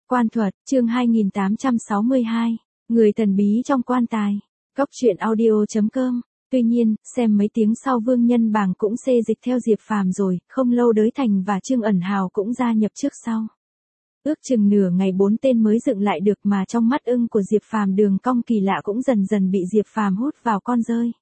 Quan thuật, chương 2862, người thần bí trong quan tài. Góc truyện audio.com. Tuy nhiên, xem mấy tiếng sau Vương Nhân Bàng cũng xê dịch theo Diệp Phàm rồi, không lâu Đới Thành và Trương Ẩn Hào cũng gia nhập trước sau. Ước chừng nửa ngày 4 tên mới dựng lại được mà trong mắt ưng của Diệp Phàm đường cong kỳ lạ cũng dần dần bị Diệp Phàm hút vào con rơi.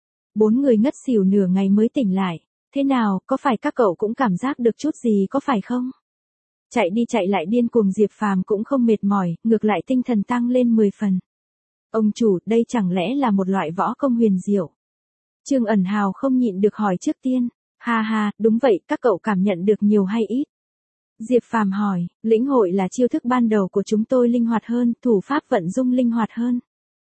4 người ngất xỉu nửa ngày mới tỉnh lại. Thế nào, có phải các cậu cũng cảm giác được chút gì có phải không? Chạy đi chạy lại điên cuồng Diệp Phàm cũng không mệt mỏi, ngược lại tinh thần tăng lên 10 phần. Ông chủ, đây chẳng lẽ là một loại võ công huyền diệu? Trương Ẩn Hào không nhịn được hỏi trước tiên. Ha ha, đúng vậy, các cậu cảm nhận được nhiều hay ít? Diệp Phàm hỏi, lĩnh hội là chiêu thức ban đầu của chúng tôi linh hoạt hơn, thủ pháp vận dụng linh hoạt hơn.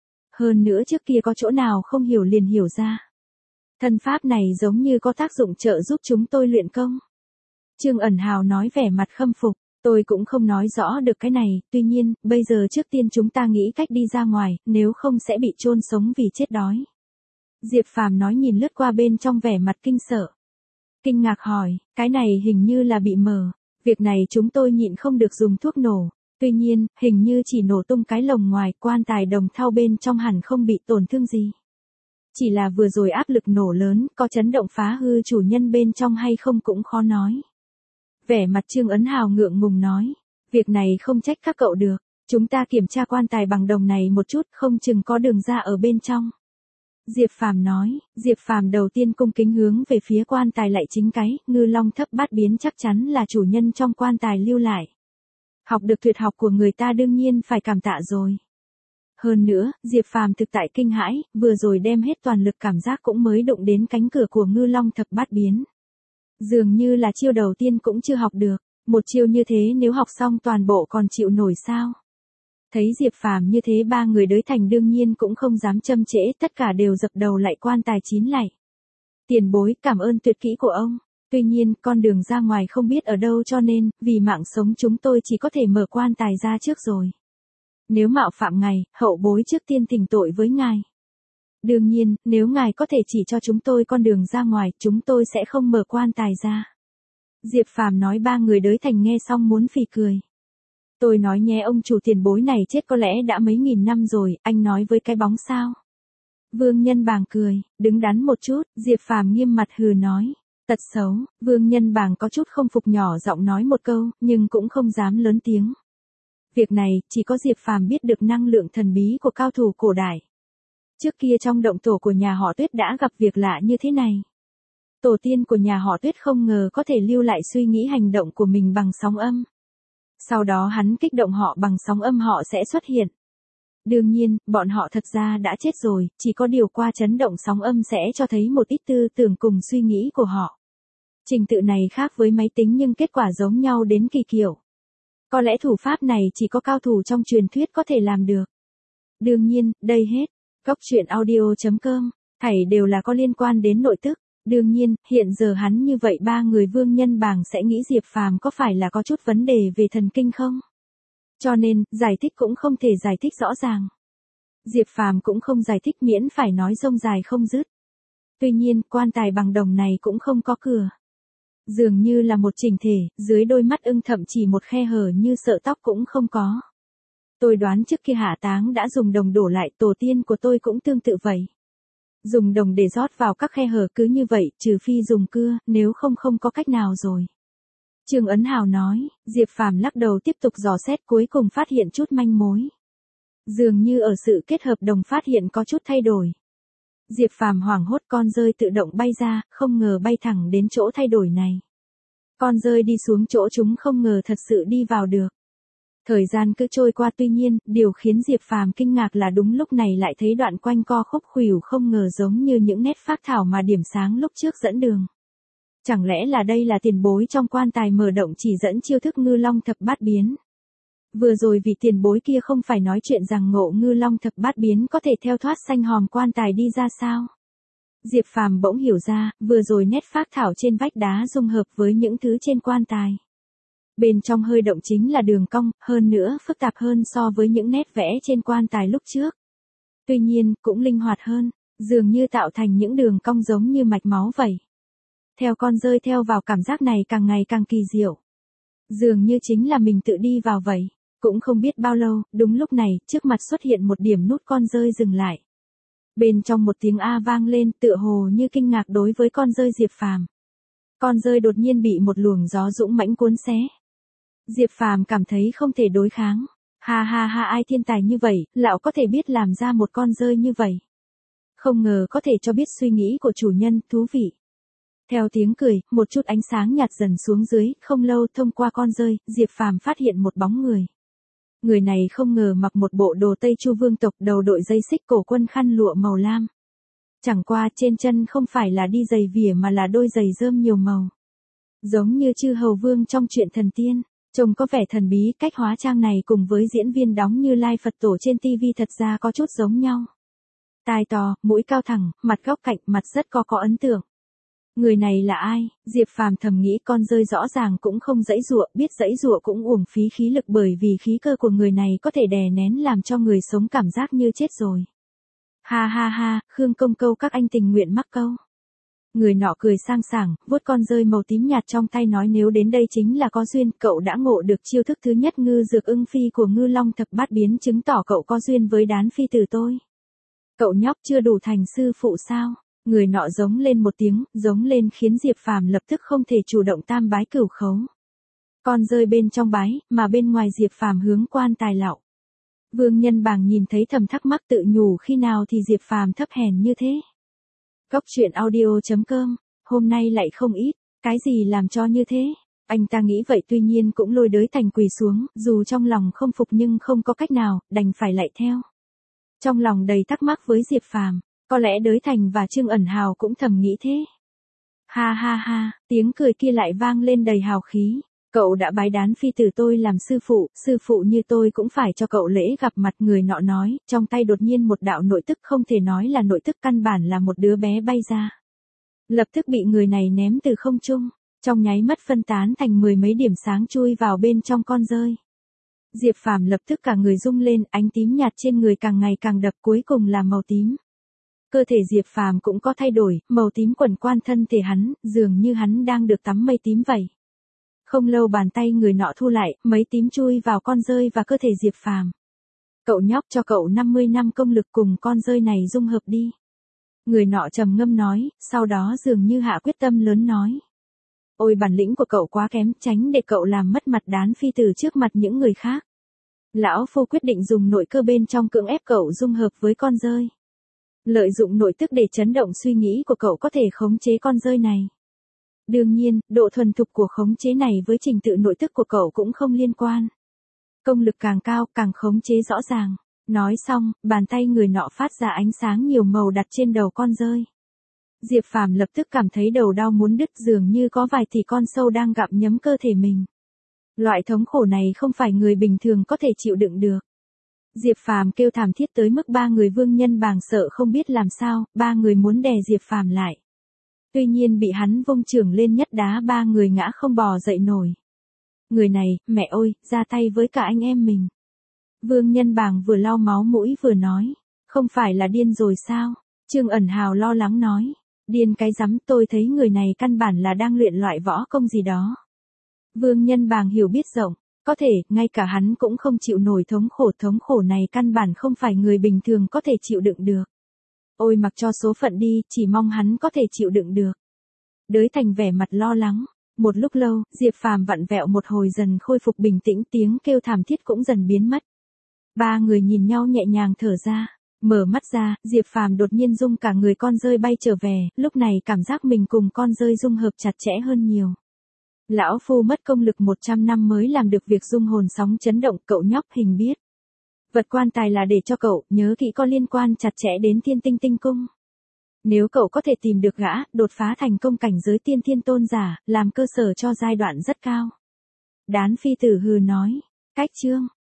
Hơn nữa trước kia có chỗ nào không hiểu liền hiểu ra. Thân pháp này giống như có tác dụng trợ giúp chúng tôi luyện công. Trương Ẩn Hào nói vẻ mặt khâm phục, tôi cũng không nói rõ được cái này, tuy nhiên, bây giờ trước tiên chúng ta nghĩ cách đi ra ngoài, nếu không sẽ bị chôn sống vì chết đói. Diệp Phàm nói nhìn lướt qua bên trong vẻ mặt kinh sợ. Kinh ngạc hỏi, cái này hình như là bị mờ, việc này chúng tôi nhịn không được dùng thuốc nổ, tuy nhiên, hình như chỉ nổ tung cái lồng ngoài, quan tài đồng thau bên trong hẳn không bị tổn thương gì. Chỉ là vừa rồi áp lực nổ lớn, có chấn động phá hư chủ nhân bên trong hay không cũng khó nói. Vẻ mặt Trương Ấn Hào ngượng ngùng nói, việc này không trách các cậu được, chúng ta kiểm tra quan tài bằng đồng này một chút, không chừng có đường ra ở bên trong. Diệp Phàm nói, Diệp Phàm đầu tiên cung kính hướng về phía quan tài lại chính cái, Ngư Long Thập Bát Biến chắc chắn là chủ nhân trong quan tài lưu lại. Học được tuyệt học của người ta đương nhiên phải cảm tạ rồi. Hơn nữa, Diệp Phàm thực tại kinh hãi, vừa rồi đem hết toàn lực cảm giác cũng mới đụng đến cánh cửa của Ngư Long Thập Bát Biến. Dường như là chiêu đầu tiên cũng chưa học được, một chiêu như thế nếu học xong toàn bộ còn chịu nổi sao? Thấy Diệp Phàm như thế ba người Đới Thành đương nhiên cũng không dám châm trễ, tất cả đều dập đầu lại quan tài chín lạy. Tiền bối, cảm ơn tuyệt kỹ của ông. Tuy nhiên, con đường ra ngoài không biết ở đâu cho nên, vì mạng sống chúng tôi chỉ có thể mở quan tài ra trước rồi. Nếu mạo phạm ngài, hậu bối trước tiên thỉnh tội với ngài. Đương nhiên, nếu ngài có thể chỉ cho chúng tôi con đường ra ngoài, chúng tôi sẽ không mở quan tài ra. Diệp Phàm nói ba người Đới Thành nghe xong muốn phì cười. Tôi nói nhé ông chủ tiền bối này chết có lẽ đã mấy nghìn năm rồi, anh nói với cái bóng sao? Vương Nhân Bàng cười, đứng đắn một chút, Diệp Phàm nghiêm mặt hừ nói. Tật xấu, Vương Nhân Bàng có chút không phục nhỏ giọng nói một câu, nhưng cũng không dám lớn tiếng. Việc này, chỉ có Diệp Phàm biết được năng lượng thần bí của cao thủ cổ đại. Trước kia trong động tổ của nhà họ Tuyết đã gặp việc lạ như thế này. Tổ tiên của nhà họ Tuyết không ngờ có thể lưu lại suy nghĩ hành động của mình bằng sóng âm. Sau đó hắn kích động họ bằng sóng âm họ sẽ xuất hiện. Đương nhiên, bọn họ thật ra đã chết rồi, chỉ có điều qua chấn động sóng âm sẽ cho thấy một ít tư tưởng cùng suy nghĩ của họ. Trình tự này khác với máy tính nhưng kết quả giống nhau đến kỳ kiểu. Có lẽ thủ pháp này chỉ có cao thủ trong truyền thuyết có thể làm được. Đương nhiên, đây hết. Góc truyện audio.com, thảy đều là có liên quan đến nội tức. Đương nhiên, hiện giờ hắn như vậy ba người Vương Nhân Bàng sẽ nghĩ Diệp Phàm có phải là có chút vấn đề về thần kinh không? Cho nên, giải thích cũng không thể giải thích rõ ràng. Diệp Phàm cũng không giải thích miễn phải nói rông dài không dứt. Tuy nhiên, quan tài bằng đồng này cũng không có cửa. Dường như là một chỉnh thể, dưới đôi mắt ưng thậm chỉ một khe hở như sợ tóc cũng không có. Tôi đoán trước kia hạ táng đã dùng đồng đổ lại, tổ tiên của tôi cũng tương tự vậy. Dùng đồng để rót vào các khe hở cứ như vậy, trừ phi dùng cưa, nếu không không có cách nào rồi. Trương Ấn Hào nói, Diệp Phàm lắc đầu tiếp tục dò xét cuối cùng phát hiện chút manh mối. Dường như ở sự kết hợp đồng phát hiện có chút thay đổi. Diệp Phàm hoảng hốt con rơi tự động bay ra, không ngờ bay thẳng đến chỗ thay đổi này. Con rơi đi xuống chỗ chúng không ngờ thật sự đi vào được. Thời gian cứ trôi qua tuy nhiên, điều khiến Diệp Phàm kinh ngạc là đúng lúc này lại thấy đoạn quanh co khúc khuỷu không ngờ giống như những nét phác thảo mà điểm sáng lúc trước dẫn đường. Chẳng lẽ là đây là tiền bối trong quan tài mở động chỉ dẫn chiêu thức Ngư Long Thập Bát Biến? Vừa rồi vị tiền bối kia không phải nói chuyện rằng ngộ Ngư Long Thập Bát Biến có thể theo thoát xanh hòm quan tài đi ra sao? Diệp Phàm bỗng hiểu ra, vừa rồi nét phác thảo trên vách đá dung hợp với những thứ trên quan tài. Bên trong hơi động chính là đường cong, hơn nữa phức tạp hơn so với những nét vẽ trên quan tài lúc trước. Tuy nhiên, cũng linh hoạt hơn, dường như tạo thành những đường cong giống như mạch máu vậy. Theo con rơi theo vào cảm giác này càng ngày càng kỳ diệu. Dường như chính là mình tự đi vào vậy. Cũng không biết bao lâu, đúng lúc này, trước mặt xuất hiện một điểm nút con dơi dừng lại. Bên trong một tiếng A vang lên, tựa hồ như kinh ngạc đối với con dơi Diệp Phàm. Con dơi đột nhiên bị một luồng gió dũng mãnh cuốn xé. Diệp Phàm cảm thấy không thể đối kháng. Ha ha ha, ai thiên tài như vậy, lão có thể biết làm ra một con dơi như vậy. Không ngờ có thể cho biết suy nghĩ của chủ nhân, thú vị. Theo tiếng cười, một chút ánh sáng nhạt dần xuống dưới, không lâu thông qua con dơi, Diệp Phàm phát hiện một bóng người. Người này không ngờ mặc một bộ đồ Tây Chu vương tộc, đầu đội dây xích cổ quân, khăn lụa màu lam. Chẳng qua trên chân không phải là đi giày vỉa mà là đôi giày rơm nhiều màu. Giống như chư hầu vương trong truyện thần tiên, trông có vẻ thần bí, cách hóa trang này cùng với diễn viên đóng Như Lai Phật Tổ trên TV thật ra có chút giống nhau. Tai to, mũi cao thẳng, mặt góc cạnh, mặt rất có ấn tượng. Người này là ai? Diệp Phàm thầm nghĩ, con dơi rõ ràng cũng không giãy giụa, biết giãy giụa cũng uổng phí khí lực, bởi vì khí cơ của người này có thể đè nén làm cho người sống cảm giác như chết rồi. Ha ha ha, Khương Công Câu, các anh tình nguyện mắc câu. Người nọ cười sang sảng, vuốt con dơi màu tím nhạt trong tay nói, nếu đến đây chính là có duyên, cậu đã ngộ được chiêu thức thứ nhất ngư dược ưng phi của Ngư Long Thập Bát Biến, chứng tỏ cậu có duyên với đán phi tử tôi. Cậu nhóc chưa đủ thành sư phụ sao? Người nọ giống lên một tiếng, giống lên khiến Diệp Phàm lập tức không thể chủ động tam bái cửu khấu. Con dơi bên trong bái, mà bên ngoài Diệp Phàm hướng quan tài lạo. Vương Nhân Bàng nhìn thấy thầm thắc mắc, tự nhủ khi nào thì Diệp Phàm thấp hèn như thế. Góc truyện audio.com, hôm nay lại không ít, cái gì làm cho như thế? Anh ta nghĩ vậy, tuy nhiên cũng lôi đới thành quỳ xuống, dù trong lòng không phục nhưng không có cách nào, đành phải lạy theo. Trong lòng đầy thắc mắc với Diệp Phàm, có lẽ Đới Thành và Trương Ẩn Hào cũng thầm nghĩ thế. Ha ha ha, tiếng cười kia lại vang lên đầy hào khí. Cậu đã bái đán phi tử tôi làm sư phụ như tôi cũng phải cho cậu lễ gặp mặt. Người nọ nói, trong tay đột nhiên một đạo nội tức, không thể nói là nội tức, căn bản là một đứa bé bay ra. Lập tức bị người này ném từ không trung, trong nháy mắt phân tán thành 10 mấy điểm sáng chui vào bên trong con dơi. Diệp Phàm lập tức cả người rung lên, ánh tím nhạt trên người càng ngày càng đậm, cuối cùng là màu tím. Cơ thể Diệp Phàm cũng có thay đổi, màu tím quẩn quan thân thể hắn, dường như hắn đang được tắm mây tím vậy. Không lâu bàn tay người nọ thu lại, mấy tím chui vào con dơi và cơ thể Diệp Phàm. Cậu nhóc, cho cậu 50 năm công lực cùng con dơi này dung hợp đi. Người nọ trầm ngâm nói, sau đó dường như hạ quyết tâm lớn nói. Ôi, bản lĩnh của cậu quá kém, tránh để cậu làm mất mặt đán phi tử trước mặt những người khác. Lão phu quyết định dùng nội cơ bên trong cưỡng ép cậu dung hợp với con dơi. Lợi dụng nội tức để chấn động suy nghĩ của cậu, có thể khống chế con dơi này. Đương nhiên, độ thuần thục của khống chế này với trình tự nội tức của cậu cũng không liên quan. Công lực càng cao, càng khống chế rõ ràng. Nói xong, bàn tay người nọ phát ra ánh sáng nhiều màu đặt trên đầu con dơi. Diệp Phàm lập tức cảm thấy đầu đau muốn đứt, dường như có vài tỷ con sâu đang gặm nhấm cơ thể mình. Loại thống khổ này không phải người bình thường có thể chịu đựng được. Diệp Phàm kêu thảm thiết tới mức ba người Vương Nhân Bàng sợ không biết làm sao, ba người muốn đè Diệp Phàm lại. Tuy nhiên bị hắn vung chưởng lên nhất đá, ba người ngã không bò dậy nổi. Người này, mẹ ơi, ra tay với cả anh em mình. Vương Nhân Bàng vừa lau máu mũi vừa nói, không phải là điên rồi sao? Trương Ẩn Hào lo lắng nói, điên cái rắm, tôi thấy người này căn bản là đang luyện loại võ công gì đó. Vương Nhân Bàng hiểu biết rộng, có thể, ngay cả hắn cũng không chịu nổi thống khổ này căn bản không phải người bình thường có thể chịu đựng được. Ôi, mặc cho số phận đi, chỉ mong hắn có thể chịu đựng được. Đới Thành vẻ mặt lo lắng. Một lúc lâu, Diệp Phàm vặn vẹo một hồi dần khôi phục bình tĩnh, tiếng kêu thảm thiết cũng dần biến mất. Ba người nhìn nhau nhẹ nhàng thở ra. Mở mắt ra, Diệp Phàm đột nhiên rung cả người, con dơi bay trở về, lúc này cảm giác mình cùng con dơi dung hợp chặt chẽ hơn nhiều. Lão phu mất công lực 100 năm mới làm được việc dung hồn sóng chấn động, cậu nhóc hình biết. Vật quan tài là để cho cậu, nhớ kỹ có liên quan chặt chẽ đến Thiên Tinh Tinh Cung. Nếu cậu có thể tìm được gã, đột phá thành công cảnh giới tiên thiên tôn giả, làm cơ sở cho giai đoạn rất cao. Đán phi tử hừ nói, cách chương.